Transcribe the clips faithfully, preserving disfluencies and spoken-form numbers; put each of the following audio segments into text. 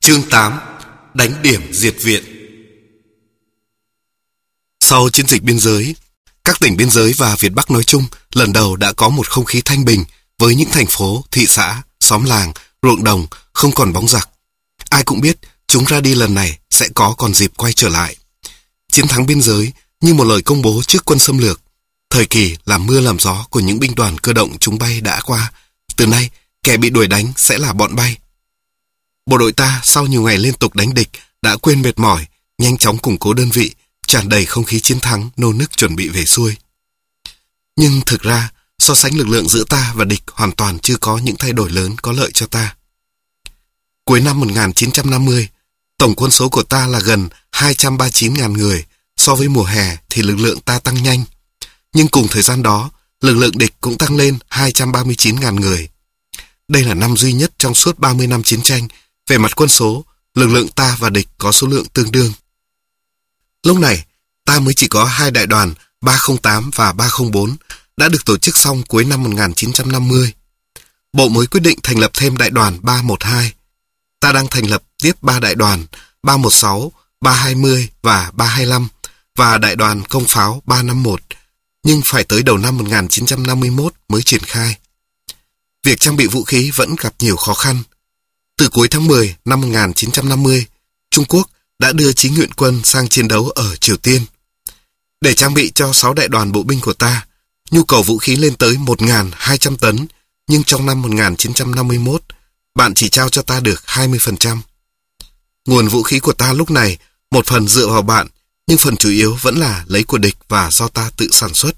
Chương tám. Đánh điểm diệt viện. Sau chiến dịch biên giới, các tỉnh biên giới và Việt Bắc nói chung lần đầu đã có một không khí thanh bình với những thành phố, thị xã, xóm làng, ruộng đồng không còn bóng giặc. Ai cũng biết chúng ra đi lần này sẽ có còn dịp quay trở lại. Chiến thắng biên giới như một lời công bố trước quân xâm lược. Thời kỳ làm mưa làm gió của những binh đoàn cơ động chúng bay đã qua. Từ nay, kẻ bị đuổi đánh sẽ là bọn bay. Bộ đội ta sau nhiều ngày liên tục đánh địch đã quên mệt mỏi, nhanh chóng củng cố đơn vị, tràn đầy không khí chiến thắng, nô nức chuẩn bị về xuôi. Nhưng thực ra, so sánh lực lượng giữa ta và địch hoàn toàn chưa có những thay đổi lớn có lợi cho ta. Cuối năm một nghìn chín trăm năm mươi, tổng quân số của ta là gần hai trăm ba mươi chín nghìn người. So với mùa hè thì lực lượng ta tăng nhanh. Nhưng cùng thời gian đó, lực lượng địch cũng tăng lên hai trăm ba mươi chín nghìn người. Đây là năm duy nhất trong suốt ba mươi năm chiến tranh, về mặt quân số, lực lượng ta và địch có số lượng tương đương. Lúc này, ta mới chỉ có hai đại đoàn ba không tám và ba không bốn đã được tổ chức xong cuối năm một nghìn chín trăm năm mươi. Bộ mới quyết định thành lập thêm đại đoàn ba một hai. Ta đang thành lập tiếp ba đại đoàn ba một sáu, ba hai mươi và ba hai lăm và đại đoàn công pháo ba năm mốt, nhưng phải tới đầu năm một nghìn chín trăm năm mươi mốt mới triển khai. Việc trang bị vũ khí vẫn gặp nhiều khó khăn. Từ cuối tháng mười năm một nghìn chín trăm năm mươi, Trung Quốc đã đưa Chí Nguyện quân sang chiến đấu ở Triều Tiên. Để trang bị cho sáu đại đoàn bộ binh của ta, nhu cầu vũ khí lên tới một nghìn hai trăm tấn, nhưng trong năm một nghìn chín trăm năm mươi mốt, bạn chỉ trao cho ta được hai mươi phần trăm. Nguồn vũ khí của ta lúc này một phần dựa vào bạn, nhưng phần chủ yếu vẫn là lấy của địch và do ta tự sản xuất.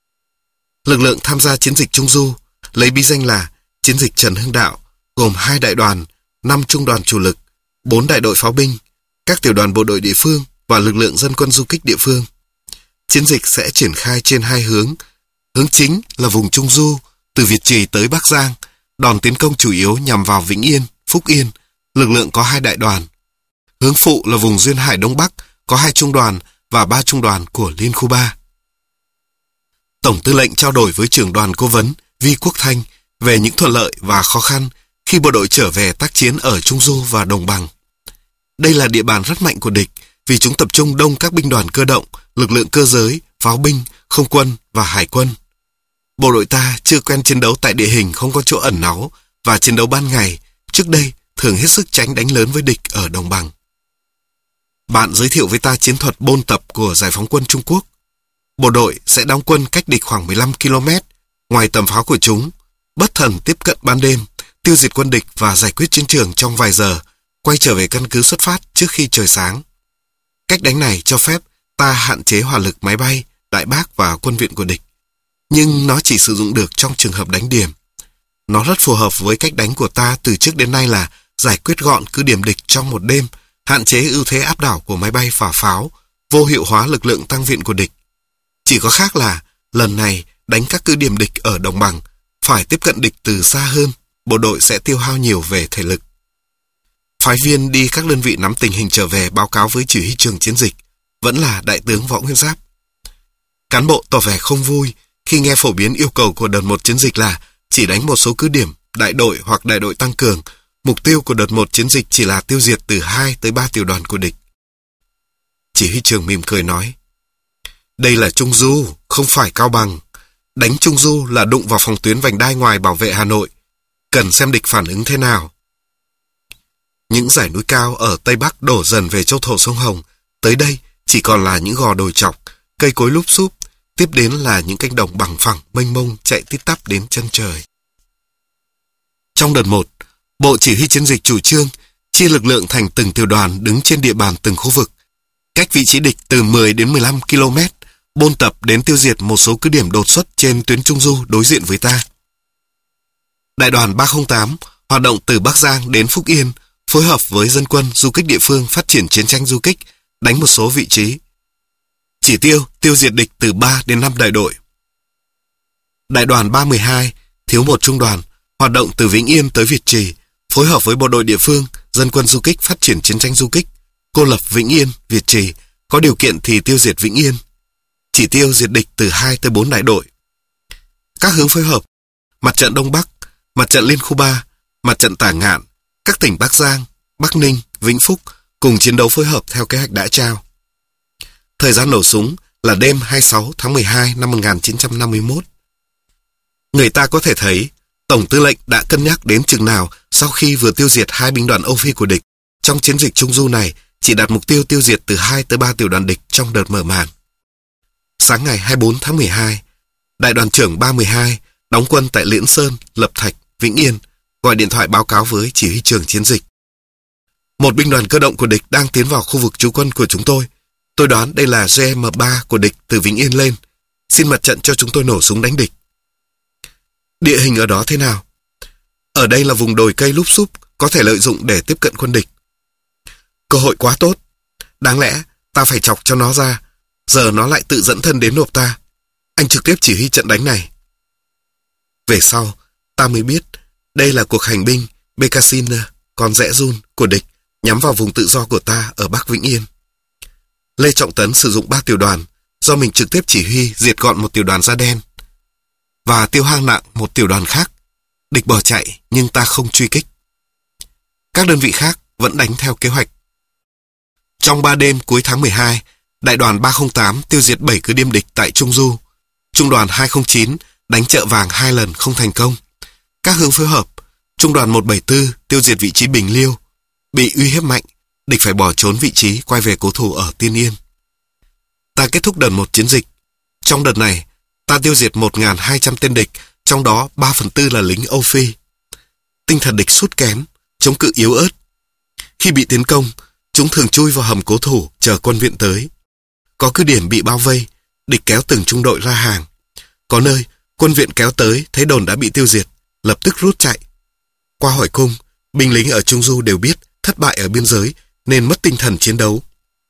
Lực lượng tham gia chiến dịch Trung Du lấy bí danh là chiến dịch Trần Hưng Đạo, gồm hai đại đoàn, năm trung đoàn chủ lực, bốn đại đội pháo binh, các tiểu đoàn bộ đội địa phương và lực lượng dân quân du kích địa phương. Chiến dịch sẽ triển khai trên hai hướng. Hướng chính là vùng Trung Du, từ Việt Trì tới Bắc Giang. Đòn tiến công chủ yếu nhằm vào Vĩnh Yên, Phúc Yên. Lực lượng có hai đại đoàn. Hướng phụ là vùng Duyên Hải Đông Bắc, có hai trung đoàn và ba trung đoàn của Liên khu ba. Tổng tư lệnh trao đổi với trưởng đoàn cố vấn Vi Quốc Thanh về những thuận lợi và khó khăn khi bộ đội trở về tác chiến ở Trung Du và Đồng Bằng. Đây là địa bàn rất mạnh của địch vì chúng tập trung đông các binh đoàn cơ động, lực lượng cơ giới, pháo binh, không quân và hải quân. Bộ đội ta chưa quen chiến đấu tại địa hình không có chỗ ẩn náu và chiến đấu ban ngày, trước đây thường hết sức tránh đánh lớn với địch ở Đồng Bằng. Bạn giới thiệu với ta chiến thuật bôn tập của Giải phóng quân Trung Quốc. Bộ đội sẽ đóng quân cách địch khoảng mười lăm ki lô mét, ngoài tầm pháo của chúng, bất thần tiếp cận ban đêm, tiêu diệt quân địch và giải quyết chiến trường trong vài giờ, quay trở về căn cứ xuất phát trước khi trời sáng. Cách đánh này cho phép ta hạn chế hỏa lực máy bay, đại bác và quân viện của địch. Nhưng nó chỉ sử dụng được trong trường hợp đánh điểm. Nó rất phù hợp với cách đánh của ta từ trước đến nay là giải quyết gọn cứ điểm địch trong một đêm, hạn chế ưu thế áp đảo của máy bay và pháo, vô hiệu hóa lực lượng tăng viện của địch. Chỉ có khác là lần này đánh các cứ điểm địch ở Đồng Bằng, phải tiếp cận địch từ xa hơn, bộ đội sẽ tiêu hao nhiều về thể lực. Phái viên đi các đơn vị nắm tình hình trở về báo cáo với chỉ huy trường chiến dịch vẫn là Đại tướng Võ Nguyên Giáp. Cán bộ tỏ vẻ không vui khi nghe phổ biến yêu cầu của đợt một chiến dịch là chỉ đánh một số cứ điểm, đại đội hoặc đại đội tăng cường. Mục tiêu của đợt một chiến dịch chỉ là tiêu diệt từ hai tới ba tiểu đoàn của địch. Chỉ huy trường mỉm cười nói: đây là Trung Du, không phải Cao Bằng. Đánh Trung Du là đụng vào phòng tuyến vành đai ngoài bảo vệ Hà Nội. Cần xem địch phản ứng thế nào. Những dãy núi cao ở Tây Bắc đổ dần về châu thổ sông Hồng. Tới đây chỉ còn là những gò đồi chọc, cây cối lúp xúp. Tiếp đến là những cánh đồng bằng phẳng mênh mông chạy tít tắp đến chân trời. Trong đợt một, Bộ Chỉ huy chiến dịch chủ trương chia lực lượng thành từng tiểu đoàn đứng trên địa bàn từng khu vực, cách vị trí địch từ mười đến mười lăm ki lô mét, bôn tập đến tiêu diệt một số cứ điểm đột xuất trên tuyến Trung Du đối diện với ta. Đại đoàn ba không tám hoạt động từ Bắc Giang đến Phúc Yên, phối hợp với dân quân du kích địa phương phát triển chiến tranh du kích, đánh một số vị trí. Chỉ tiêu tiêu diệt địch từ ba đến năm đại đội. Đại đoàn ba một hai thiếu một trung đoàn, hoạt động từ Vĩnh Yên tới Việt Trì, phối hợp với bộ đội địa phương, dân quân du kích phát triển chiến tranh du kích, cô lập Vĩnh Yên, Việt Trì, có điều kiện thì tiêu diệt Vĩnh Yên. Chỉ tiêu diệt địch từ hai tới bốn đại đội. Các hướng phối hợp: mặt trận Đông Bắc, mặt trận Liên khu ba, mặt trận Tả Ngạn, các tỉnh Bắc Giang, Bắc Ninh, Vĩnh Phúc cùng chiến đấu phối hợp theo kế hoạch đã trao. Thời gian nổ súng là đêm hai mươi sáu tháng mười hai năm một nghìn chín trăm năm mươi mốt. Người ta có thể thấy Tổng tư lệnh đã cân nhắc đến chừng nào sau khi vừa tiêu diệt hai binh đoàn Âu Phi của địch. Trong chiến dịch Trung Du này chỉ đặt mục tiêu tiêu diệt từ hai tới ba tiểu đoàn địch trong đợt mở màn. Sáng ngày hai mươi bốn tháng mười hai, Đại đoàn trưởng ba mươi hai đóng quân tại Liễn Sơn, Lập Thạch, Vĩnh Yên gọi điện thoại báo cáo với chỉ huy trưởng chiến dịch. Một binh đoàn cơ động của địch đang tiến vào khu vực trú quân của chúng tôi. Tôi đoán đây là G M ba của địch từ Vĩnh Yên lên. Xin mặt trận cho chúng tôi nổ súng đánh địch. Địa hình ở đó thế nào? Ở đây là vùng đồi cây lúp xúp, có thể lợi dụng để tiếp cận quân địch. Cơ hội quá tốt. Đáng lẽ ta phải chọc cho nó ra. Giờ nó lại tự dẫn thân đến nộp ta. Anh trực tiếp chỉ huy trận đánh này. Về sau, ta mới biết đây là cuộc hành binh Bekasina, con rẽ run của địch nhắm vào vùng tự do của ta ở Bắc Vĩnh Yên. Lê Trọng Tấn sử dụng ba tiểu đoàn, do mình trực tiếp chỉ huy diệt gọn một tiểu đoàn da đen và tiêu hang nặng một tiểu đoàn khác. Địch bỏ chạy nhưng ta không truy kích. Các đơn vị khác vẫn đánh theo kế hoạch. Trong ba đêm cuối tháng mười hai, Đại đoàn ba không tám tiêu diệt bảy cứ điểm địch tại Trung Du. Trung đoàn hai không chín đánh Chợ Vàng hai lần không thành công. Các hướng phối hợp, Trung đoàn một bảy tư tiêu diệt vị trí Bình Liêu. Bị uy hiếp mạnh, địch phải bỏ trốn vị trí quay về cố thủ ở Tiên Yên. Ta kết thúc đợt một chiến dịch. Trong đợt này, ta tiêu diệt một nghìn hai trăm tên địch, trong đó ba phần tư là lính Âu Phi. Tinh thần địch sút kém, chống cự yếu ớt. Khi bị tiến công, chúng thường chui vào hầm cố thủ chờ quân viện tới. Có cứ điểm bị bao vây, địch kéo từng trung đội ra hàng. Có nơi, quân viện kéo tới thấy đồn đã bị tiêu diệt, lập tức rút chạy. Qua hỏi cung, binh lính ở Trung Du đều biết thất bại ở biên giới nên mất tinh thần chiến đấu.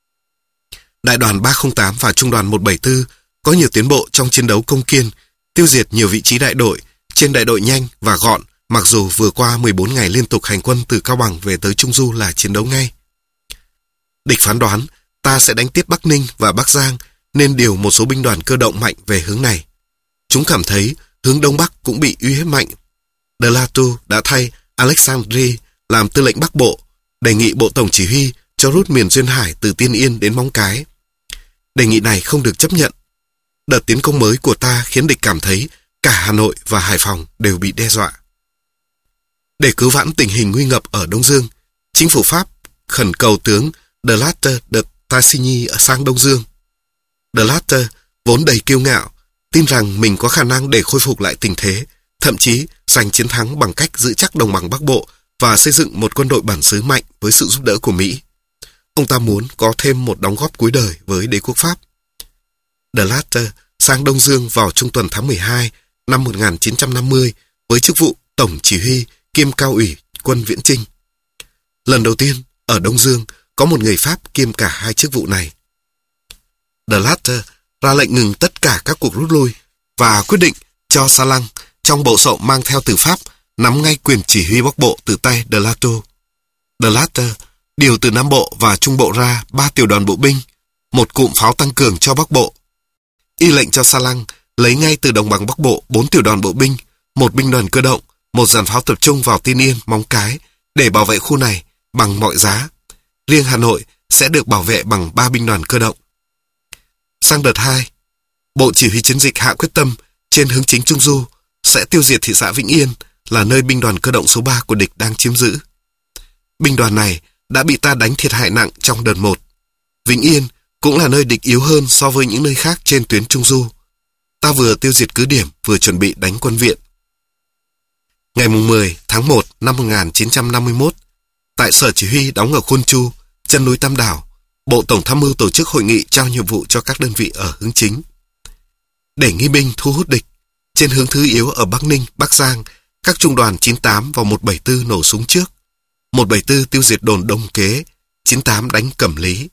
Đại đoàn ba không tám và Trung đoàn một bảy tư có nhiều tiến bộ trong chiến đấu công kiên, tiêu diệt nhiều vị trí đại đội, trên đại đội nhanh và gọn, mặc dù vừa qua mười bốn ngày liên tục hành quân từ Cao Bằng về tới Trung Du là chiến đấu ngay. Địch phán đoán ta sẽ đánh tiếp Bắc Ninh và Bắc Giang nên điều một số binh đoàn cơ động mạnh về hướng này. Chúng cảm thấy hướng Đông Bắc cũng bị uy hiếp mạnh. De Latu đã thay Alexandri làm tư lệnh Bắc Bộ, đề nghị Bộ Tổng Chỉ huy cho rút miền Duyên Hải từ Tiên Yên đến Móng Cái. Đề nghị này không được chấp nhận. Đợt tiến công mới của ta khiến địch cảm thấy cả Hà Nội và Hải Phòng đều bị đe dọa. Để cứu vãn tình hình nguy ngập ở Đông Dương, chính phủ Pháp khẩn cầu tướng De Latter de Tassigny sang Đông Dương. De Latter vốn đầy kiêu ngạo, tin rằng mình có khả năng để khôi phục lại tình thế, thậm chí giành chiến thắng bằng cách giữ chắc đồng bằng Bắc Bộ và xây dựng một quân đội bản xứ mạnh với sự giúp đỡ của Mỹ. Ông ta muốn có thêm một đóng góp cuối đời với đế quốc Pháp. De Latter sang Đông Dương vào trung tuần tháng mười hai năm một nghìn chín trăm năm mươi với chức vụ Tổng Chỉ huy kiêm Cao ủy quân Viễn Chinh. Lần đầu tiên ở Đông Dương có một người Pháp kiêm cả hai chức vụ này. De Latter ra lệnh ngừng tất cả các cuộc rút lui và quyết định cho Salang trong bộ sậu mang theo từ Pháp nắm ngay quyền chỉ huy Bắc Bộ từ tay De Latu. De Latter điều từ Nam Bộ và Trung Bộ ra ba tiểu đoàn bộ binh, một cụm pháo tăng cường cho Bắc Bộ. Y lệnh cho Salang lấy ngay từ đồng bằng Bắc Bộ bốn tiểu đoàn bộ binh, một binh đoàn cơ động, một dàn pháo tập trung vào Tiên Yên, Móng Cái để bảo vệ khu này bằng mọi giá. Riêng Hà Nội sẽ được bảo vệ bằng ba binh đoàn cơ động. Sang đợt hai, Bộ Chỉ huy chiến dịch hạ quyết tâm trên hướng chính Trung Du sẽ tiêu diệt thị xã Vĩnh Yên là nơi binh đoàn cơ động số ba của địch đang chiếm giữ. Binh đoàn này đã bị ta đánh thiệt hại nặng trong đợt một. Vĩnh Yên cũng là nơi địch yếu hơn so với những nơi khác trên tuyến Trung Du. Ta vừa tiêu diệt cứ điểm vừa chuẩn bị đánh quân viện. Ngày mười tháng một năm một nghìn chín trăm năm mươi mốt, tại sở chỉ huy đóng ở Khuôn Chu, chân núi Tam Đảo, Bộ Tổng tham mưu tổ chức hội nghị trao nhiệm vụ cho các đơn vị ở hướng chính. Để nghi binh thu hút địch, trên hướng thứ yếu ở Bắc Ninh, Bắc Giang, các trung đoàn chín tám và một bảy tư nổ súng trước. một bảy tư tiêu diệt đồn Đông Kế, chín tám đánh Cẩm Lý.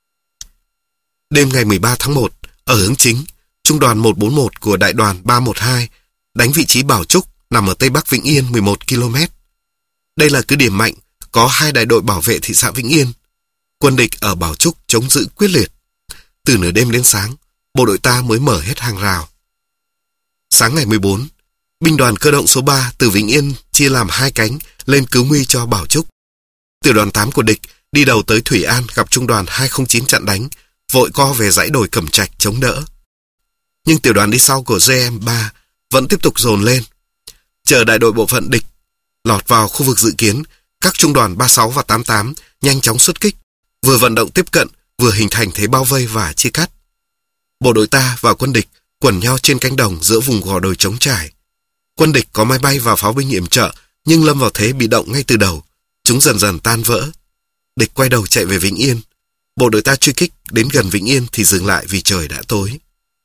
Đêm ngày mười ba tháng một, ở hướng chính, trung đoàn một bốn một của đại đoàn ba một hai đánh vị trí Bảo Trúc nằm ở tây bắc Vĩnh Yên mười một ki lô mét. Đây là cứ điểm mạnh, có hai đại đội bảo vệ thị xã Vĩnh Yên. Quân địch ở Bảo Trúc chống giữ quyết liệt. Từ nửa đêm đến sáng, bộ đội ta mới mở hết hàng rào. Sáng ngày mười bốn, binh đoàn cơ động số ba từ Vĩnh Yên chia làm hai cánh lên cứu nguy cho Bảo Trúc. Tiểu đoàn tám của địch đi đầu tới Thủy An gặp trung đoàn hai không chín chặn đánh, vội co về dãy đồi Cẩm Trạch chống đỡ. Nhưng tiểu đoàn đi sau của giê em ba vẫn tiếp tục dồn lên. Chờ đại đội bộ phận địch lọt vào khu vực dự kiến, các trung đoàn ba mươi sáu và tám mươi tám nhanh chóng xuất kích, vừa vận động tiếp cận, vừa hình thành thế bao vây và chia cắt. Bộ đội ta và quân địch quẩn nhau trên cánh đồng giữa vùng gò đồi trống trải. Quân địch có máy bay và pháo binh yểm trợ, nhưng lâm vào thế bị động ngay từ đầu. Chúng dần dần tan vỡ. Địch quay đầu chạy về Vĩnh Yên. Bộ đội ta truy kích đến gần Vĩnh Yên thì dừng lại vì trời đã tối.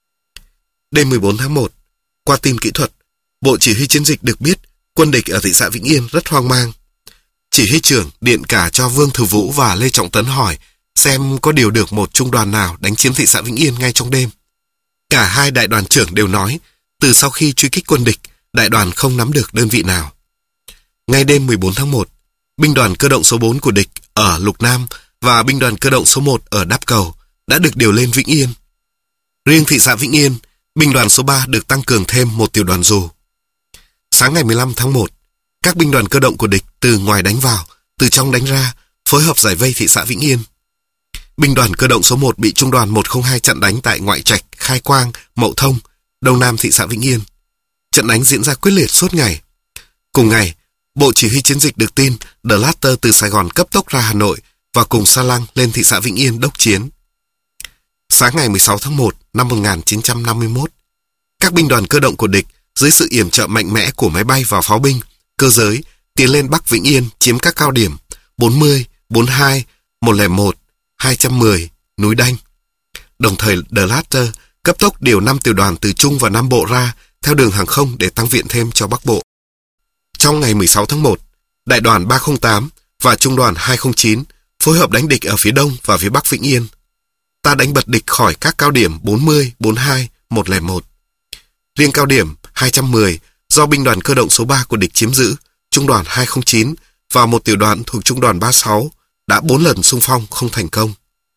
Đêm mười bốn tháng một, qua tin kỹ thuật, Bộ Chỉ huy Chiến dịch được biết quân địch ở thị xã Vĩnh Yên rất hoang mang. Chỉ huy trưởng điện cả cho Vương Thừa Vũ và Lê Trọng Tấn hỏi xem có điều được một trung đoàn nào đánh chiếm thị xã Vĩnh Yên ngay trong đêm. Cả hai đại đoàn trưởng đều nói, từ sau khi truy kích quân địch, đại đoàn không nắm được đơn vị nào. Ngay đêm mười bốn tháng một, binh đoàn cơ động số bốn của địch ở Lục Nam và binh đoàn cơ động số một ở Đáp Cầu đã được điều lên Vĩnh Yên. Riêng thị xã Vĩnh Yên, binh đoàn số ba được tăng cường thêm một tiểu đoàn dù. Sáng ngày mười lăm tháng một, các binh đoàn cơ động của địch từ ngoài đánh vào, từ trong đánh ra, phối hợp giải vây thị xã Vĩnh Yên. Binh đoàn cơ động số một bị trung đoàn một không hai chặn đánh tại Ngoại Trạch, Khai Quang, Mậu Thông, Đông Nam thị xã Vĩnh Yên. Trận đánh diễn ra quyết liệt suốt ngày. Cùng ngày, Bộ Chỉ huy Chiến dịch được tin De Latter từ Sài Gòn cấp tốc ra Hà Nội và cùng Sa Lăng lên thị xã Vĩnh Yên đốc chiến. Sáng ngày mười sáu tháng một năm một nghìn chín trăm năm mươi mốt, các binh đoàn cơ động của địch dưới sự yểm trợ mạnh mẽ của máy bay và pháo binh, cơ giới tiến lên Bắc Vĩnh Yên chiếm các cao điểm bốn mươi, bốn mươi hai, một không một, hai một không, núi Đanh. Đồng thời De Latter cấp tốc điều năm tiểu đoàn từ Trung và Nam Bộ ra theo đường hàng không để tăng viện thêm cho Bắc Bộ. Trong ngày mười sáu tháng một, đại đoàn ba không tám và trung đoàn hai không chín phối hợp đánh địch ở phía Đông và phía Bắc Vĩnh Yên. Ta đánh bật địch khỏi các cao điểm bốn mươi, bốn mươi hai, một không một. Riêng cao điểm hai một không do binh đoàn cơ động số ba của địch chiếm giữ, trung đoàn hai không chín và một tiểu đoàn thuộc trung đoàn ba mươi sáu đã bốn lần xung phong không thành công.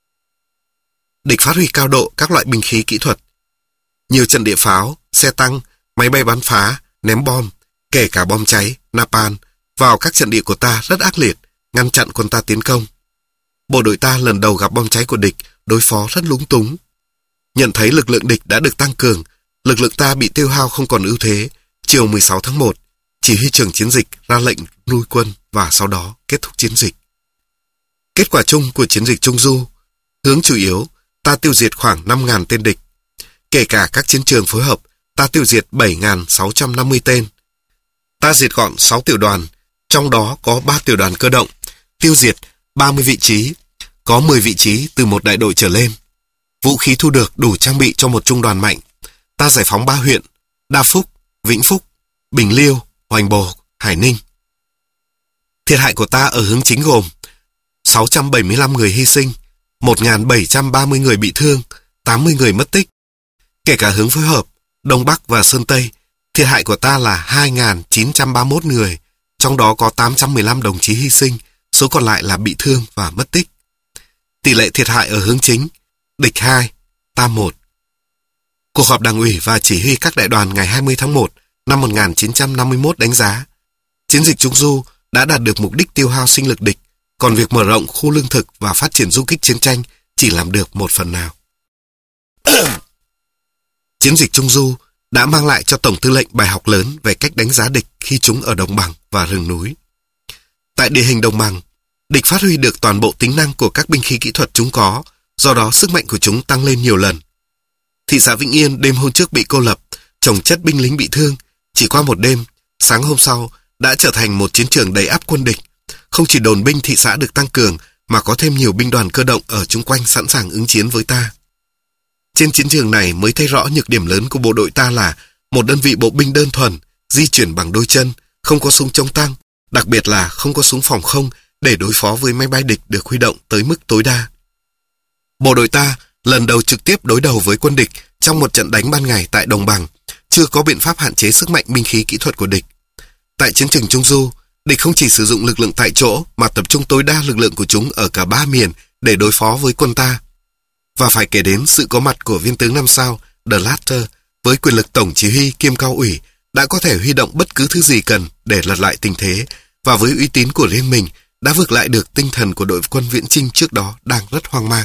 Địch phát huy cao độ các loại binh khí kỹ thuật. Nhiều trận địa pháo, xe tăng, máy bay bắn phá, ném bom, kể cả bom cháy, napalm vào các trận địa của ta rất ác liệt, ngăn chặn quân ta tiến công. Bộ đội ta lần đầu gặp bom cháy của địch, đối phó rất lúng túng. Nhận thấy lực lượng địch đã được tăng cường, lực lượng ta bị tiêu hao không còn ưu thế. Chiều mười sáu tháng một, chỉ huy trưởng chiến dịch ra lệnh nuôi quân và sau đó kết thúc chiến dịch. Kết quả chung của chiến dịch Trung Du, hướng chủ yếu, ta tiêu diệt khoảng năm nghìn tên địch. Kể cả các chiến trường phối hợp, ta tiêu diệt bảy nghìn sáu trăm năm mươi tên. Ta diệt gọn sáu tiểu đoàn, trong đó có ba tiểu đoàn cơ động, tiêu diệt ba mươi vị trí, có mười vị trí từ một đại đội trở lên. Vũ khí thu được đủ trang bị cho một trung đoàn mạnh. Ta giải phóng ba huyện, Đa Phúc, Vĩnh Phúc, Bình Liêu, Hoành Bồ, Hải Ninh. Thiệt hại của ta ở hướng chính gồm sáu trăm bảy mươi lăm người hy sinh, một nghìn bảy trăm ba mươi người bị thương, tám mươi người mất tích. Kể cả hướng phối hợp, Đông Bắc và Sơn Tây, thiệt hại của ta là hai nghìn chín trăm ba mươi mốt người, trong đó có tám trăm mười lăm đồng chí hy sinh, số còn lại là bị thương và mất tích. Tỷ lệ thiệt hại ở hướng chính, địch hai, ta một. Cuộc họp Đảng ủy và chỉ huy các đại đoàn ngày hai mươi tháng một năm một nghìn chín trăm năm mươi mốt đánh giá, chiến dịch Trung Du đã đạt được mục đích tiêu hao sinh lực địch, còn việc mở rộng khu lương thực và phát triển du kích chiến tranh chỉ làm được một phần nào. Chiến dịch Trung Du đã mang lại cho Tổng tư lệnh bài học lớn về cách đánh giá địch khi chúng ở đồng bằng và rừng núi. Tại địa hình đồng bằng, địch phát huy được toàn bộ tính năng của các binh khí kỹ thuật chúng có, do đó sức mạnh của chúng tăng lên nhiều lần. Thị xã Vĩnh Yên đêm hôm trước bị cô lập, chồng chất binh lính bị thương, chỉ qua một đêm, sáng hôm sau đã trở thành một chiến trường đầy ắp quân địch. Không chỉ đồn binh thị xã được tăng cường mà có thêm nhiều binh đoàn cơ động ở chung quanh sẵn sàng ứng chiến với ta. Trên chiến trường này mới thấy rõ nhược điểm lớn của bộ đội ta là một đơn vị bộ binh đơn thuần, di chuyển bằng đôi chân, không có súng chống tăng, đặc biệt là không có súng phòng không để đối phó với máy bay địch được huy động tới mức tối đa. Bộ đội ta lần đầu trực tiếp đối đầu với quân địch trong một trận đánh ban ngày tại đồng bằng, chưa có biện pháp hạn chế sức mạnh binh khí kỹ thuật của địch. Tại chiến trường Trung Du, địch không chỉ sử dụng lực lượng tại chỗ mà tập trung tối đa lực lượng của chúng ở cả ba miền để đối phó với quân ta. Và phải kể đến sự có mặt của viên tướng năm sao De Latter với quyền lực tổng chỉ huy kiêm cao ủy đã có thể huy động bất cứ thứ gì cần để lật lại tình thế, và với uy tín của riêng mình đã vực lại được tinh thần của đội quân viễn chinh trước đó đang rất hoang mang.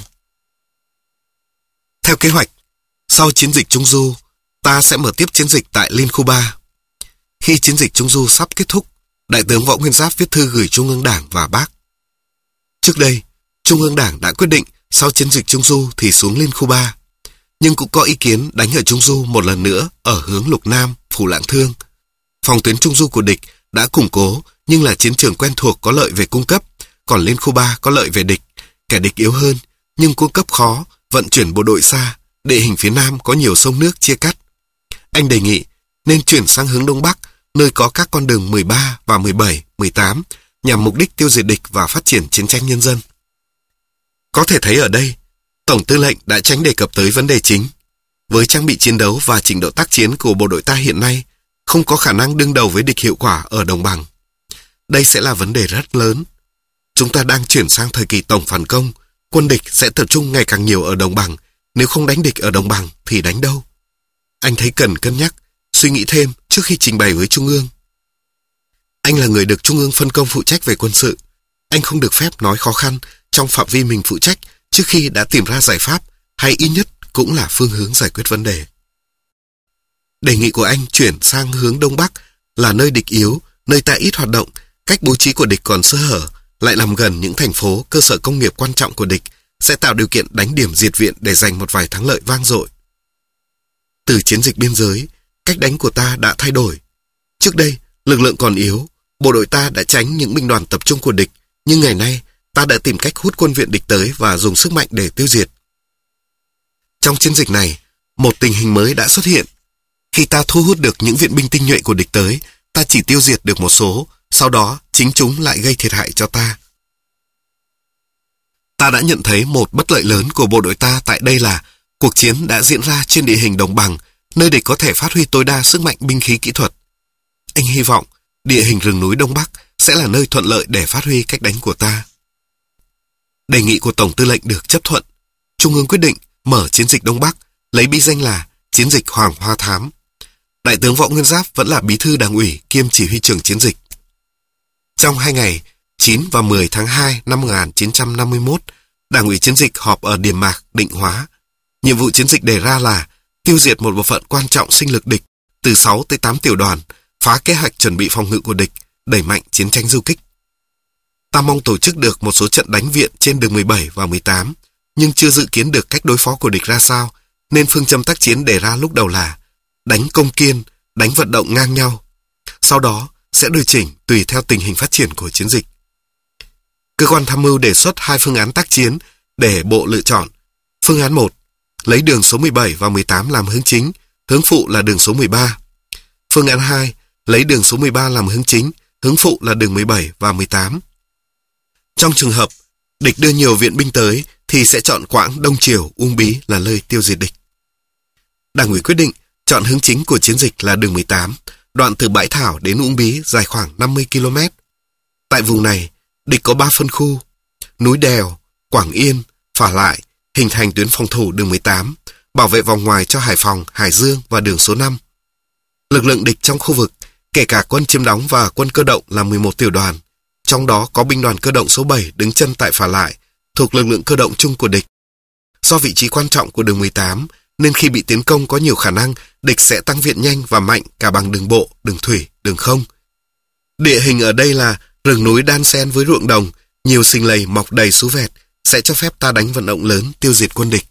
Theo kế hoạch, sau chiến dịch Trung Du, ta sẽ mở tiếp chiến dịch tại Liên khu ba. Khi chiến dịch Trung Du sắp kết thúc, Đại tướng Võ Nguyên Giáp viết thư gửi Trung ương Đảng và Bác. Trước đây, Trung ương Đảng đã quyết định sau chiến dịch Trung Du thì xuống Liên khu ba, nhưng cũng có ý kiến đánh ở Trung Du một lần nữa ở hướng Lục Nam, Phù Lạng Thương. Phòng tuyến Trung Du của địch đã củng cố nhưng là chiến trường quen thuộc có lợi về cung cấp, còn Liên khu ba có lợi về địch, kẻ địch yếu hơn nhưng cung cấp khó, vận chuyển bộ đội xa, địa hình phía Nam có nhiều sông nước chia cắt. Anh đề nghị nên chuyển sang hướng Đông Bắc, nơi có các con đường mười ba và mười bảy, mười tám, nhằm mục đích tiêu diệt địch và phát triển chiến tranh nhân dân. Có thể thấy ở đây, Tổng tư lệnh đã tránh đề cập tới vấn đề chính. Với trang bị chiến đấu và trình độ tác chiến của bộ đội ta hiện nay, không có khả năng đương đầu với địch hiệu quả ở đồng bằng. Đây sẽ là vấn đề rất lớn. Chúng ta đang chuyển sang thời kỳ tổng phản công, quân địch sẽ tập trung ngày càng nhiều ở đồng bằng. Nếu không đánh địch ở đồng bằng thì đánh đâu? Anh thấy cần cân nhắc, suy nghĩ thêm trước khi trình bày với Trung ương. Anh là người được Trung ương phân công phụ trách về quân sự. Anh không được phép nói khó khăn trong phạm vi mình phụ trách trước khi đã tìm ra giải pháp, hay ít nhất cũng là phương hướng giải quyết vấn đề. Đề nghị của anh chuyển sang hướng Đông Bắc là nơi địch yếu, nơi ta ít hoạt động, cách bố trí của địch còn sơ hở, lại nằm gần những thành phố, cơ sở công nghiệp quan trọng của địch, sẽ tạo điều kiện đánh điểm diệt viện để giành một vài thắng lợi vang dội. Từ chiến dịch biên giới, cách đánh của ta đã thay đổi. Trước đây, lực lượng còn yếu, bộ đội ta đã tránh những binh đoàn tập trung của địch, nhưng ngày nay, ta đã tìm cách hút quân viện địch tới và dùng sức mạnh để tiêu diệt. Trong chiến dịch này, một tình hình mới đã xuất hiện. Khi ta thu hút được những viện binh tinh nhuệ của địch tới, ta chỉ tiêu diệt được một số, sau đó chính chúng lại gây thiệt hại cho ta. Ta đã nhận thấy một bất lợi lớn của bộ đội ta tại đây là cuộc chiến đã diễn ra trên địa hình đồng bằng, nơi địch có thể phát huy tối đa sức mạnh binh khí kỹ thuật. Anh hy vọng địa hình rừng núi Đông Bắc sẽ là nơi thuận lợi để phát huy cách đánh của ta. Đề nghị của Tổng tư lệnh được chấp thuận. Trung ương quyết định mở chiến dịch Đông Bắc, lấy bí danh là chiến dịch Hoàng Hoa Thám. Đại tướng Võ Nguyên Giáp vẫn là bí thư đảng ủy kiêm chỉ huy trưởng chiến dịch. Trong hai ngày chín và mười tháng hai năm một nghìn chín trăm năm mươi mốt, Đảng ủy chiến dịch họp ở Điềm Mạc, Định Hóa. Nhiệm vụ chiến dịch đề ra là tiêu diệt một bộ phận quan trọng sinh lực địch, từ sáu tới tám tiểu đoàn, phá kế hoạch chuẩn bị phòng ngự của địch, đẩy mạnh chiến tranh du kích. Ta mong tổ chức được một số trận đánh viện trên đường mười bảy và mười tám, nhưng chưa dự kiến được cách đối phó của địch ra sao, nên phương châm tác chiến đề ra lúc đầu là đánh công kiên, đánh vận động ngang nhau. Sau đó sẽ điều chỉnh tùy theo tình hình phát triển của chiến dịch. Cơ quan tham mưu đề xuất hai phương án tác chiến để bộ lựa chọn. Phương án một, lấy đường số mười bảy và mười tám làm hướng chính, hướng phụ là đường số mười ba. Phương án hai, lấy đường số mười ba làm hướng chính, hướng phụ là đường mười bảy và mười tám. Trong trường hợp địch đưa nhiều viện binh tới thì sẽ chọn quãng Đông Triều, Uông Bí là nơi tiêu diệt địch. Đảng ủy quyết định chọn hướng chính của chiến dịch là đường mười tám, đoạn từ Bãi Thảo đến Uông Bí dài khoảng năm mươi ki lô mét. Tại vùng này, địch có ba phân khu: núi Đèo, Quảng Yên, Phả Lại, hình thành tuyến phòng thủ đường mười tám, bảo vệ vòng ngoài cho Hải Phòng, Hải Dương và đường số năm. Lực lượng địch trong khu vực, kể cả quân chiếm đóng và quân cơ động là mười một tiểu đoàn, trong đó có binh đoàn cơ động số bảy đứng chân tại Phả Lại, thuộc lực lượng cơ động chung của địch. Do vị trí quan trọng của đường mười tám, nên khi bị tiến công có nhiều khả năng địch sẽ tăng viện nhanh và mạnh cả bằng đường bộ, đường thủy, đường không. Địa hình ở đây là rừng núi đan xen với ruộng đồng, nhiều sình lầy mọc đầy sú vẹt, sẽ cho phép ta đánh vận động lớn tiêu diệt quân địch.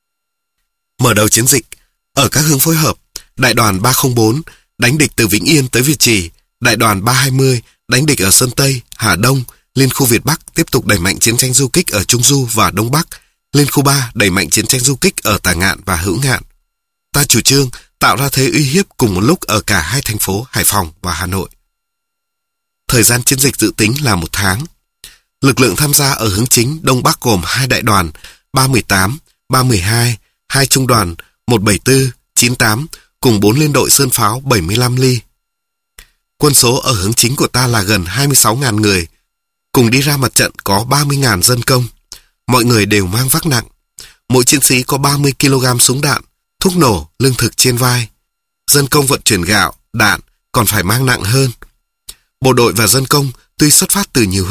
Mở đầu chiến dịch, ở các hướng phối hợp, đại đoàn ba không bốn đánh địch từ Vĩnh Yên tới Việt Trì, đại đoàn ba hai mươi đánh địch ở Sơn Tây, Hà Đông, Liên khu Việt Bắc tiếp tục đẩy mạnh chiến tranh du kích ở Trung Du và Đông Bắc, Liên khu ba đẩy mạnh chiến tranh du kích ở Tả Ngạn và Hữu Ngạn. Ta chủ trương tạo ra thế uy hiếp cùng một lúc ở cả hai thành phố Hải Phòng và Hà Nội. Thời gian chiến dịch dự tính là một tháng. Lực lượng tham gia ở hướng chính Đông Bắc gồm hai đại đoàn ba một tám, ba một hai, hai trung đoàn một bảy tư, chín tám cùng bốn liên đội sơn pháo bảy mươi lăm ly. Quân số ở hướng chính của ta là gần hai mươi sáu nghìn người. Cùng đi ra mặt trận có ba mươi nghìn dân công. Mọi người đều mang vác nặng. Mỗi chiến sĩ có ba mươi ki lô gam súng đạn, thuốc nổ, lương thực trên vai. Dân công vận chuyển gạo, đạn còn phải mang nặng hơn. Bộ đội và dân công tuy xuất phát từ nhiều hướng,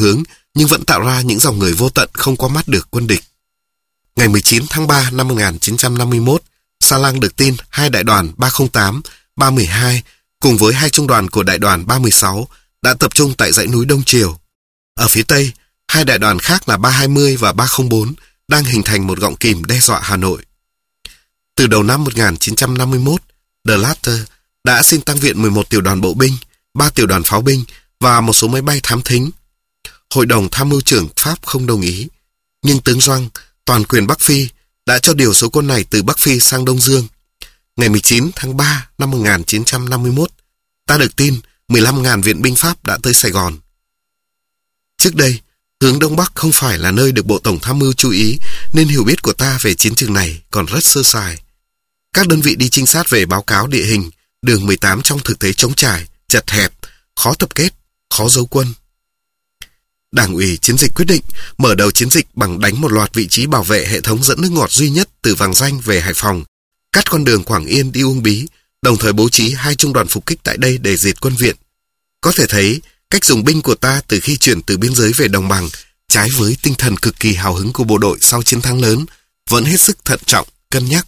nhưng vẫn tạo ra những dòng người vô tận không qua mắt được quân địch. Ngày mười chín tháng ba năm một nghìn chín trăm năm mươi mốt, Sa Lang được tin hai đại đoàn ba không tám, ba một hai cùng với hai trung đoàn của đại đoàn ba một sáu đã tập trung tại dãy núi Đông Triều. Ở phía Tây, hai đại đoàn khác là ba hai mươi và ba không bốn đang hình thành một gọng kìm đe dọa Hà Nội. Từ đầu năm một nghìn chín trăm năm mươi mốt, De Latter đã xin tăng viện mười một tiểu đoàn bộ binh, ba tiểu đoàn pháo binh và một số máy bay thám thính. Hội đồng tham mưu trưởng Pháp không đồng ý, nhưng tướng Doang, toàn quyền Bắc Phi, đã cho điều số quân này từ Bắc Phi sang Đông Dương. Ngày mười chín tháng ba năm một nghìn chín trăm năm mươi mốt, ta được tin mười lăm nghìn viện binh Pháp đã tới Sài Gòn. Trước đây, hướng Đông Bắc không phải là nơi được Bộ Tổng Tham mưu chú ý, nên hiểu biết của ta về chiến trường này còn rất sơ sài. Các đơn vị đi trinh sát về báo cáo địa hình, đường mười tám trong thực tế trống trải, chật hẹp, khó tập kết, khó giấu quân. Đảng ủy chiến dịch quyết định mở đầu chiến dịch bằng đánh một loạt vị trí bảo vệ hệ thống dẫn nước ngọt duy nhất từ Vàng Ranh về Hải Phòng, cắt con đường Quảng Yên đi Uông Bí, đồng thời bố trí hai trung đoàn phục kích tại đây để diệt quân viện. Có thể thấy, cách dùng binh của ta từ khi chuyển từ biên giới về đồng bằng, trái với tinh thần cực kỳ hào hứng của bộ đội sau chiến thắng lớn, vẫn hết sức thận trọng, cân nhắc.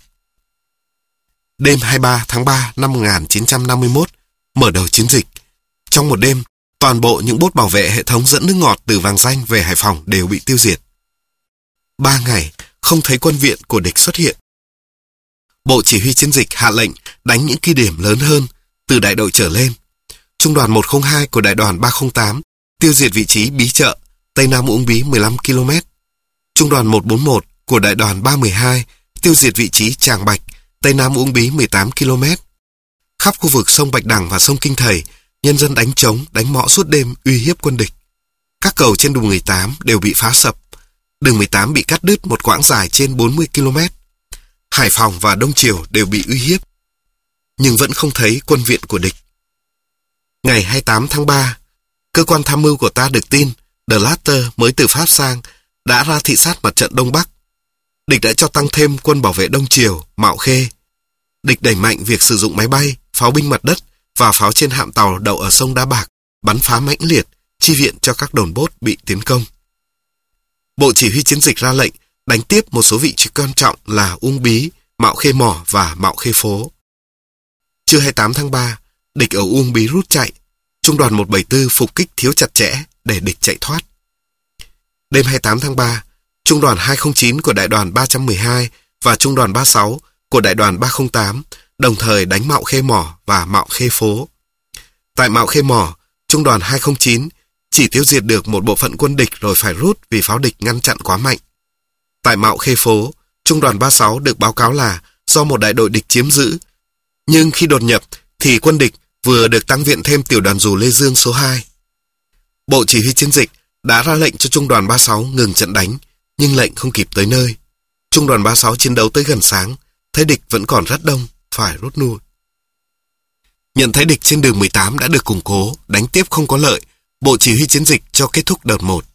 Đêm hai mươi ba tháng ba năm một nghìn chín trăm năm mươi mốt, mở đầu chiến dịch. Trong một đêm, toàn bộ những bốt bảo vệ hệ thống dẫn nước ngọt từ Vàng Ranh về Hải Phòng đều bị tiêu diệt. Ba ngày, không thấy quân viện của địch xuất hiện. Bộ chỉ huy chiến dịch hạ lệnh đánh những kỳ điểm lớn hơn, từ đại đội trở lên. Trung đoàn một không hai của đại đoàn ba không tám tiêu diệt vị trí Bí Chợ, Tây Nam Uông Bí mười lăm ki lô mét. Trung đoàn một bốn một của đại đoàn ba một hai tiêu diệt vị trí Tràng Bạch, Tây Nam Uông Bí mười tám ki lô mét. Khắp khu vực sông Bạch Đằng và sông Kinh Thầy, nhân dân đánh trống, đánh mõ suốt đêm uy hiếp quân địch. Các cầu trên đường mười tám đều bị phá sập. Đường mười tám bị cắt đứt một quãng dài trên bốn mươi ki lô mét. Hải Phòng và Đông Triều đều bị uy hiếp, nhưng vẫn không thấy quân viện của địch. Ngày hai mươi tám tháng ba, cơ quan tham mưu của ta được tin De Latter mới từ Pháp sang đã ra thị sát mặt trận Đông Bắc. Địch đã cho tăng thêm quân bảo vệ Đông Triều, Mạo Khê. Địch đẩy mạnh việc sử dụng máy bay, pháo binh mặt đất và pháo trên hạm tàu đậu ở sông Đá Bạc, bắn phá mãnh liệt, chi viện cho các đồn bốt bị tiến công. Bộ chỉ huy chiến dịch ra lệnh đánh tiếp một số vị trí quan trọng là Uông Bí, Mạo Khê Mỏ và Mạo Khê Phố. Trưa hai mươi tám tháng ba, địch ở Uông Bí rút chạy, trung đoàn một bảy tư phục kích thiếu chặt chẽ để địch chạy thoát. Đêm hai mươi tám tháng ba, trung đoàn hai không chín của đại đoàn ba một hai và trung đoàn ba mươi sáu của đại đoàn ba không tám đồng thời đánh Mạo Khê Mỏ và Mạo Khê Phố. Tại Mạo Khê Mỏ, trung đoàn hai không chín chỉ tiêu diệt được một bộ phận quân địch rồi phải rút vì pháo địch ngăn chặn quá mạnh. Tại Mạo Khê Phố, trung đoàn ba mươi sáu được báo cáo là do một đại đội địch chiếm giữ, nhưng khi đột nhập thì quân địch vừa được tăng viện thêm tiểu đoàn dù Lê Dương số hai. Bộ chỉ huy chiến dịch đã ra lệnh cho trung đoàn ba mươi sáu ngừng trận đánh, nhưng lệnh không kịp tới nơi. Trung đoàn ba mươi sáu chiến đấu tới gần sáng, thấy địch vẫn còn rất đông, phải rút lui. Nhận thấy địch trên đường mười tám đã được củng cố, đánh tiếp không có lợi, Bộ chỉ huy chiến dịch cho kết thúc đợt một.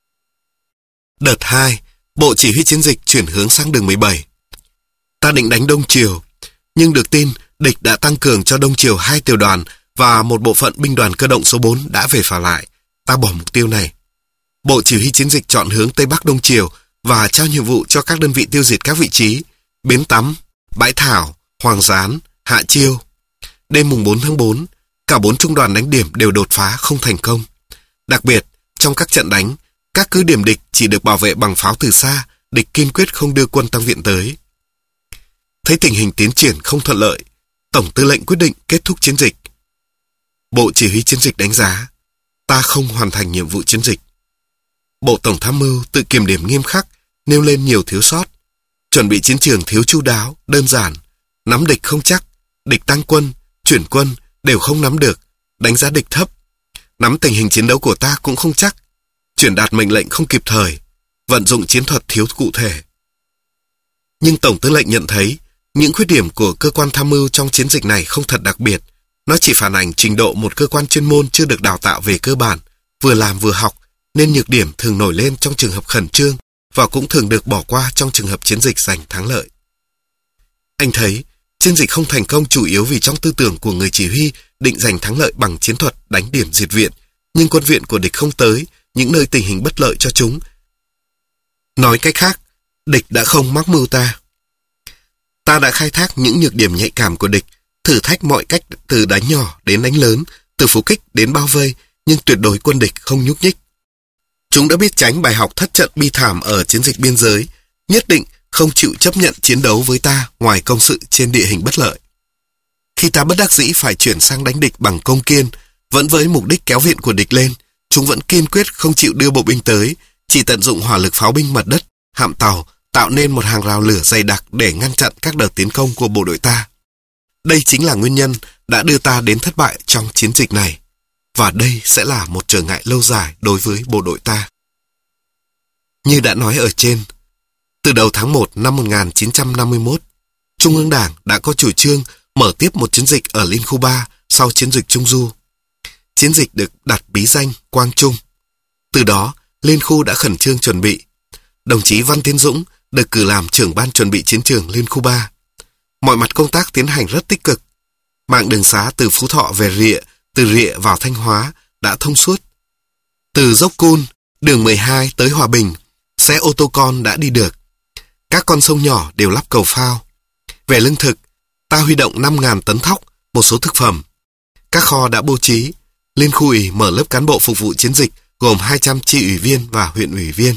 Đợt hai, Bộ chỉ huy chiến dịch chuyển hướng sang đường mười bảy. Ta định đánh Đông Triều, nhưng được tin địch đã tăng cường cho Đông Triều hai tiểu đoàn và một bộ phận binh đoàn cơ động số bốn đã về phả lại. Ta bỏ mục tiêu này. Bộ chỉ huy chiến dịch chọn hướng Tây Bắc Đông Triều và trao nhiệm vụ cho các đơn vị tiêu diệt các vị trí Bến Tắm, Bãi Thảo, Hoàng Gián, Hạ Chiêu. Đêm mùng bốn tháng tư, cả bốn trung đoàn đánh điểm đều đột phá không thành công. Đặc biệt, trong các trận đánh, các cứ điểm địch chỉ được bảo vệ bằng pháo từ xa, địch kiên quyết không đưa quân tăng viện tới. Thấy tình hình tiến triển không thuận lợi, Tổng tư lệnh quyết định kết thúc chiến dịch. Bộ chỉ huy chiến dịch đánh giá, ta không hoàn thành nhiệm vụ chiến dịch. Bộ Tổng tham mưu tự kiểm điểm nghiêm khắc, nêu lên nhiều thiếu sót. Chuẩn bị chiến trường thiếu chu đáo, đơn giản, nắm địch không chắc, địch tăng quân, chuyển quân đều không nắm được, đánh giá địch thấp. Nắm tình hình chiến đấu của ta cũng không chắc, chuyển đạt mệnh lệnh không kịp thời, vận dụng chiến thuật thiếu cụ thể. Nhưng Tổng tư lệnh nhận thấy, những khuyết điểm của cơ quan tham mưu trong chiến dịch này không thật đặc biệt. Nó chỉ phản ảnh trình độ một cơ quan chuyên môn chưa được đào tạo về cơ bản, vừa làm vừa học, nên nhược điểm thường nổi lên trong trường hợp khẩn trương và cũng thường được bỏ qua trong trường hợp chiến dịch giành thắng lợi. Anh thấy, chiến dịch không thành công chủ yếu vì trong tư tưởng của người chỉ huy định giành thắng lợi bằng chiến thuật đánh điểm diệt viện, nhưng quân viện của địch không tới những nơi tình hình bất lợi cho chúng. Nói cách khác, địch đã không mắc mưu ta. Ta đã khai thác những nhược điểm nhạy cảm của địch, thử thách mọi cách từ đánh nhỏ đến đánh lớn, từ phục kích đến bao vây, nhưng tuyệt đối quân địch không nhúc nhích. Chúng đã biết tránh bài học thất trận bi thảm ở chiến dịch biên giới, nhất định không chịu chấp nhận chiến đấu với ta ngoài công sự trên địa hình bất lợi. Khi ta bất đắc dĩ phải chuyển sang đánh địch bằng công kiên, vẫn với mục đích kéo viện của địch lên, chúng vẫn kiên quyết không chịu đưa bộ binh tới, chỉ tận dụng hỏa lực pháo binh mặt đất, hạm tàu, tạo nên một hàng rào lửa dày đặc để ngăn chặn các đợt tiến công của bộ đội ta. Đây chính là nguyên nhân đã đưa ta đến thất bại trong chiến dịch này, và đây sẽ là một trở ngại lâu dài đối với bộ đội ta. Như đã nói ở trên, từ đầu tháng một năm một nghìn chín trăm năm mươi mốt, Trung ương Đảng đã có chủ trương mở tiếp một chiến dịch ở Liên khu ba sau chiến dịch Trung Du. Chiến dịch được đặt bí danh Quang Trung. Từ đó, Liên khu đã khẩn trương chuẩn bị. Đồng chí Văn Tiến Dũng được cử làm trưởng ban chuẩn bị chiến trường Liên khu ba. Mọi mặt công tác tiến hành rất tích cực. Mạng đường xá từ Phú Thọ về Rịa, từ Rịa vào Thanh Hóa đã thông suốt. Từ Dốc Cun, đường mười hai tới Hòa Bình, xe ô tô con đã đi được. Các con sông nhỏ đều lắp cầu phao. Về lương thực, ta huy động năm nghìn tấn thóc, một số thực phẩm. Các kho đã bố trí. Liên khu ủy mở lớp cán bộ phục vụ chiến dịch gồm hai trăm chi ủy viên và huyện ủy viên.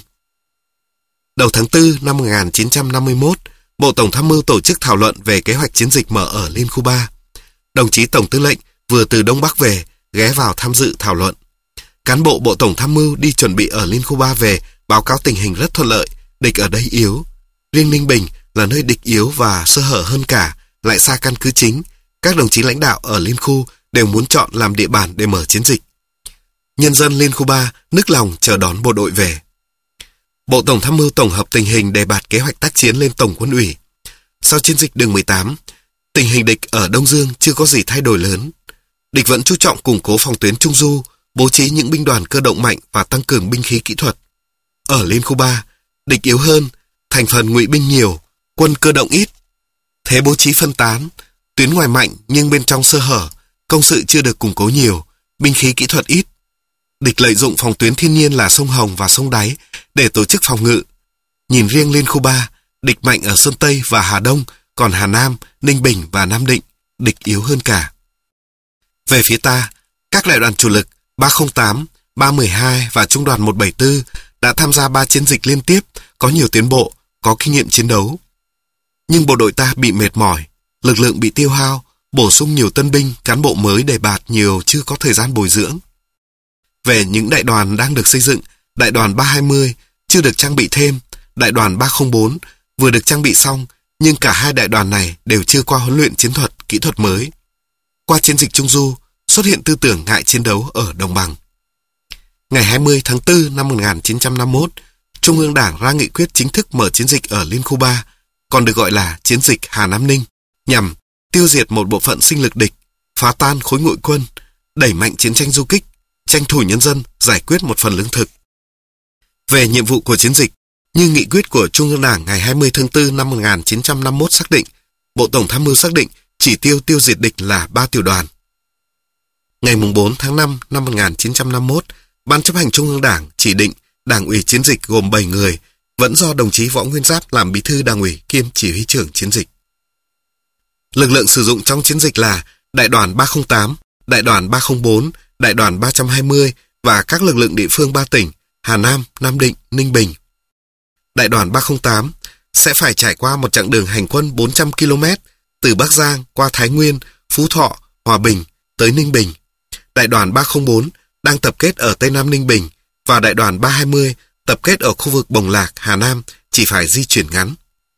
Đầu tháng tư năm một nghìn chín trăm năm mươi mốt, Bộ Tổng tham mưu tổ chức thảo luận về kế hoạch chiến dịch mở ở Liên khu ba. Đồng chí Tổng tư lệnh vừa từ Đông Bắc về, ghé vào tham dự thảo luận. Cán bộ Bộ Tổng tham mưu đi chuẩn bị ở Liên khu ba về, báo cáo tình hình rất thuận lợi, địch ở đây yếu. Riêng Ninh Bình là nơi địch yếu và sơ hở hơn cả, lại xa căn cứ chính. Các đồng chí lãnh đạo ở Liên khu đều muốn chọn làm địa bàn để mở chiến dịch. Nhân dân Liên khu ba nức lòng chờ đón bộ đội về. Bộ Tổng tham mưu tổng hợp tình hình đề bạt kế hoạch tác chiến lên Tổng quân ủy. Sau chiến dịch đường mười tám, tình hình địch ở Đông Dương chưa có gì thay đổi lớn. Địch vẫn chú trọng củng cố phòng tuyến Trung Du, bố trí những binh đoàn cơ động mạnh và tăng cường binh khí kỹ thuật. Ở Liên khu ba, địch yếu hơn, thành phần ngụy binh nhiều, quân cơ động ít. Thế bố trí phân tán, tuyến ngoài mạnh nhưng bên trong sơ hở, công sự chưa được củng cố nhiều, binh khí kỹ thuật ít. Địch lợi dụng phòng tuyến thiên nhiên là sông Hồng và sông Đáy để tổ chức phòng ngự. Nhìn riêng Liên khu ba, địch mạnh ở Sơn Tây và Hà Đông, còn Hà Nam, Ninh Bình và Nam Định, địch yếu hơn cả. Về phía ta, các đại đoàn chủ lực ba không tám, ba một hai và Trung đoàn một bảy tư đã tham gia ba chiến dịch liên tiếp, có nhiều tiến bộ, có kinh nghiệm chiến đấu. Nhưng bộ đội ta bị mệt mỏi, lực lượng bị tiêu hao, bổ sung nhiều tân binh, cán bộ mới đề bạt nhiều chưa có thời gian bồi dưỡng. Về những đại đoàn đang được xây dựng, đại đoàn ba hai mươi chưa được trang bị thêm, đại đoàn ba không bốn vừa được trang bị xong, nhưng cả hai đại đoàn này đều chưa qua huấn luyện chiến thuật, kỹ thuật mới. Qua chiến dịch Trung Du, xuất hiện tư tưởng ngại chiến đấu ở đồng bằng. Ngày hai mươi tháng tư năm một nghìn chín trăm năm mươi mốt, Trung ương Đảng ra nghị quyết chính thức mở chiến dịch ở Liên khu ba, còn được gọi là chiến dịch Hà Nam Ninh, nhằm tiêu diệt một bộ phận sinh lực địch, phá tan khối ngụy quân, đẩy mạnh chiến tranh du kích, tranh thủ nhân dân, giải quyết một phần lương thực. Về nhiệm vụ của chiến dịch, như nghị quyết của Trung ương Đảng ngày hai mươi tháng tư năm một nghìn chín trăm năm mươi mốt xác định, Bộ Tổng tham mưu xác định chỉ tiêu tiêu diệt địch là ba tiểu đoàn. Ngày bốn tháng năm năm một nghìn chín trăm năm mươi mốt, Ban chấp hành Trung ương Đảng chỉ định Đảng ủy chiến dịch gồm bảy người, vẫn do đồng chí Võ Nguyên Giáp làm bí thư Đảng ủy kiêm chỉ huy trưởng chiến dịch. Lực lượng sử dụng trong chiến dịch là đại đoàn ba không tám, đại đoàn ba không bốn, đại đoàn ba hai mươi và các lực lượng địa phương ba tỉnh Hà Nam, Nam Định, Ninh Bình. Đại đoàn ba không tám sẽ phải trải qua một chặng đường hành quân bốn trăm ki lô mét từ Bắc Giang qua Thái Nguyên, Phú Thọ, Hòa Bình tới Ninh Bình. Đại đoàn ba không bốn đang tập kết ở Tây Nam Ninh Bình và đại đoàn ba hai mươi tập kết ở khu vực Bồng Lạc, Hà Nam chỉ phải di chuyển ngắn.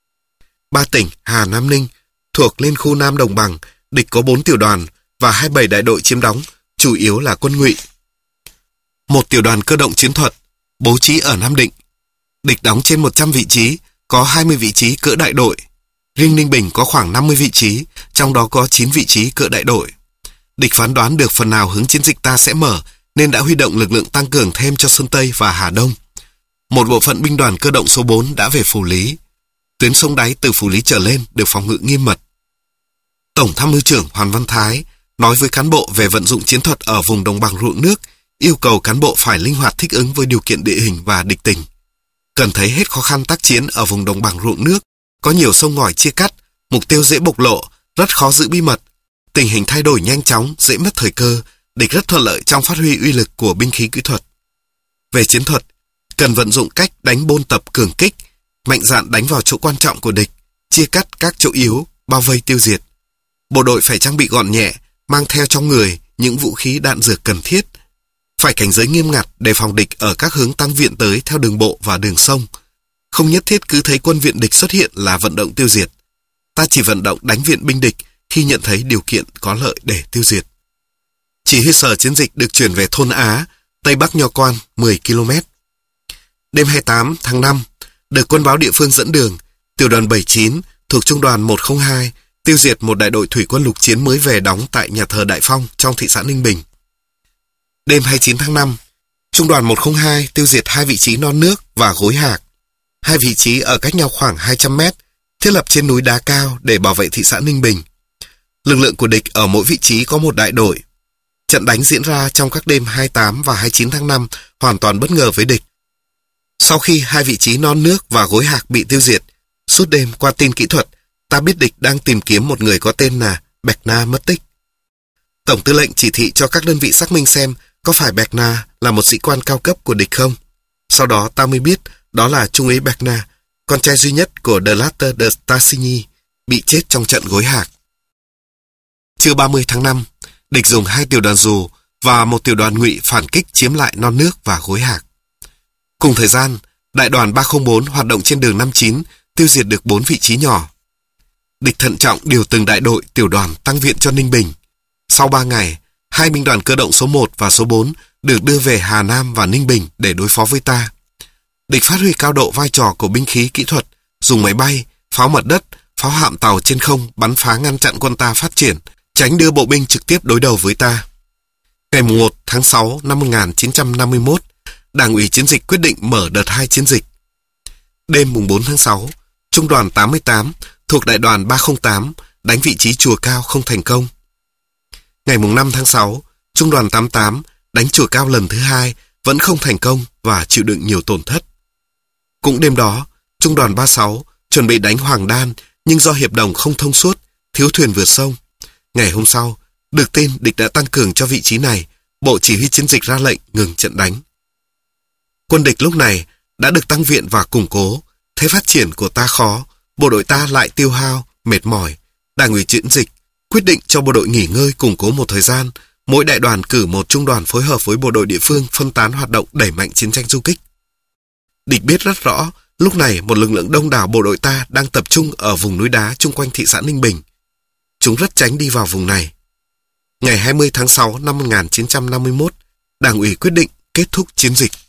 Ba tỉnh Hà Nam Ninh thuộc Liên khu Nam Đồng bằng, địch có bốn tiểu đoàn và hai mươi bảy đại đội chiếm đóng, chủ yếu là quân ngụy. Một tiểu đoàn cơ động chiến thuật bố trí ở Nam Định. Địch đóng trên một trăm vị trí, có hai mươi vị trí cỡ đại đội. Riêng Ninh Bình có khoảng năm mươi vị trí, trong đó có chín vị trí cỡ đại đội. Địch phán đoán được phần nào hướng chiến dịch ta sẽ mở, nên đã huy động lực lượng tăng cường thêm cho Sơn Tây và Hà Đông. Một bộ phận binh đoàn cơ động số bốn đã về Phù Lý. Tuyến sông Đáy từ Phù Lý trở lên được phòng ngự nghiêm mật. Tổng tham mưu trưởng Hoàn Văn Thái nói với cán bộ về vận dụng chiến thuật ở vùng đồng bằng ruộng nước, yêu cầu cán bộ phải linh hoạt thích ứng với điều kiện địa hình và địch tình. Cần thấy hết khó khăn tác chiến ở vùng đồng bằng ruộng nước, có nhiều sông ngòi chia cắt, mục tiêu dễ bộc lộ, rất khó giữ bí mật. Tình hình thay đổi nhanh chóng, dễ mất thời cơ, địch rất thuận lợi trong phát huy uy lực của binh khí kỹ thuật. Về chiến thuật, cần vận dụng cách đánh bôn tập cường kích, mạnh dạn đánh vào chỗ quan trọng của địch, chia cắt các chỗ yếu, bao vây tiêu diệt. Bộ đội phải trang bị gọn nhẹ, mang theo trong người những vũ khí đạn dược cần thiết. Phải cảnh giới nghiêm ngặt để phòng địch ở các hướng tăng viện tới theo đường bộ và đường sông. Không nhất thiết cứ thấy quân viện địch xuất hiện là vận động tiêu diệt. Ta chỉ vận động đánh viện binh địch khi nhận thấy điều kiện có lợi để tiêu diệt. Chỉ huy sở chiến dịch được chuyển về thôn Á, Tây Bắc Nho Quan, mười ki lô mét. Đêm hai mươi tám tháng năm, được quân báo địa phương dẫn đường, tiểu đoàn bảy mươi chín thuộc trung đoàn một không hai tiêu diệt một đại đội thủy quân lục chiến mới về đóng tại nhà thờ Đại Phong trong thị xã Ninh Bình. Đêm hai mươi chín tháng năm, trung đoàn một không hai tiêu diệt hai vị trí Non Nước và Gối Hạc. Hai vị trí ở cách nhau khoảng hai trăm mét, thiết lập trên núi đá cao để bảo vệ thị xã Ninh Bình. Lực lượng của địch ở mỗi vị trí có một đại đội. Trận đánh diễn ra trong các đêm hai mươi tám và hai mươi chín tháng năm hoàn toàn bất ngờ với địch. Sau khi hai vị trí Non Nước và Gối Hạc bị tiêu diệt, suốt đêm qua tin kỹ thuật, ta biết địch đang tìm kiếm một người có tên là Bạch Na mất tích. Tổng tư lệnh chỉ thị cho các đơn vị xác minh xem có phải Bạch Na là một sĩ quan cao cấp của địch không. Sau đó ta mới biết đó là Trung úy Bạch Na, con trai duy nhất của De Latter de Tassigny, bị chết trong trận Gối Hạc. Trưa ba mươi tháng năm, địch dùng hai tiểu đoàn dù và một tiểu đoàn ngụy phản kích chiếm lại Non Nước và Gối Hạc. Cùng thời gian, đại đoàn ba không bốn hoạt động trên đường năm chín, tiêu diệt được bốn vị trí nhỏ. Địch thận trọng điều từng đại đội, tiểu đoàn tăng viện cho Ninh Bình. Sau ba ngày, hai binh đoàn cơ động số một và số bốn được đưa về Hà Nam và Ninh Bình để đối phó với ta. Địch phát huy cao độ vai trò của binh khí kỹ thuật, dùng máy bay, pháo mặt đất, pháo hạm tàu trên không bắn phá ngăn chặn quân ta phát triển, tránh đưa bộ binh trực tiếp đối đầu với ta. Ngày một tháng sáu năm một nghìn chín trăm năm mươi mốt, Đảng ủy chiến dịch quyết định mở đợt hai chiến dịch. Đêm mùng bốn tháng sáu, trung đoàn tám mươi tám thuộc đại đoàn ba không tám đánh vị trí Chùa Cao không thành công. Ngày mùng năm tháng sáu, trung đoàn tám mươi tám đánh Chùa Cao lần thứ hai vẫn không thành công và chịu đựng nhiều tổn thất. Cũng đêm đó, trung đoàn ba mươi sáu chuẩn bị đánh Hoàng Đan nhưng do hiệp đồng không thông suốt, thiếu thuyền vượt sông. Ngày hôm sau, được tin địch đã tăng cường cho vị trí này, bộ chỉ huy chiến dịch ra lệnh ngừng trận đánh. Quân địch lúc này đã được tăng viện và củng cố, thế phát triển của ta khó, bộ đội ta lại tiêu hao, mệt mỏi. Đảng ủy chiến dịch quyết định cho bộ đội nghỉ ngơi củng cố một thời gian, mỗi đại đoàn cử một trung đoàn phối hợp với bộ đội địa phương phân tán hoạt động đẩy mạnh chiến tranh du kích. Địch biết rất rõ, lúc này một lực lượng đông đảo bộ đội ta đang tập trung ở vùng núi đá chung quanh thị xã Ninh Bình. Chúng rất tránh đi vào vùng này. Ngày hai mươi tháng sáu năm một nghìn chín trăm năm mươi mốt, Đảng ủy quyết định kết thúc chiến dịch.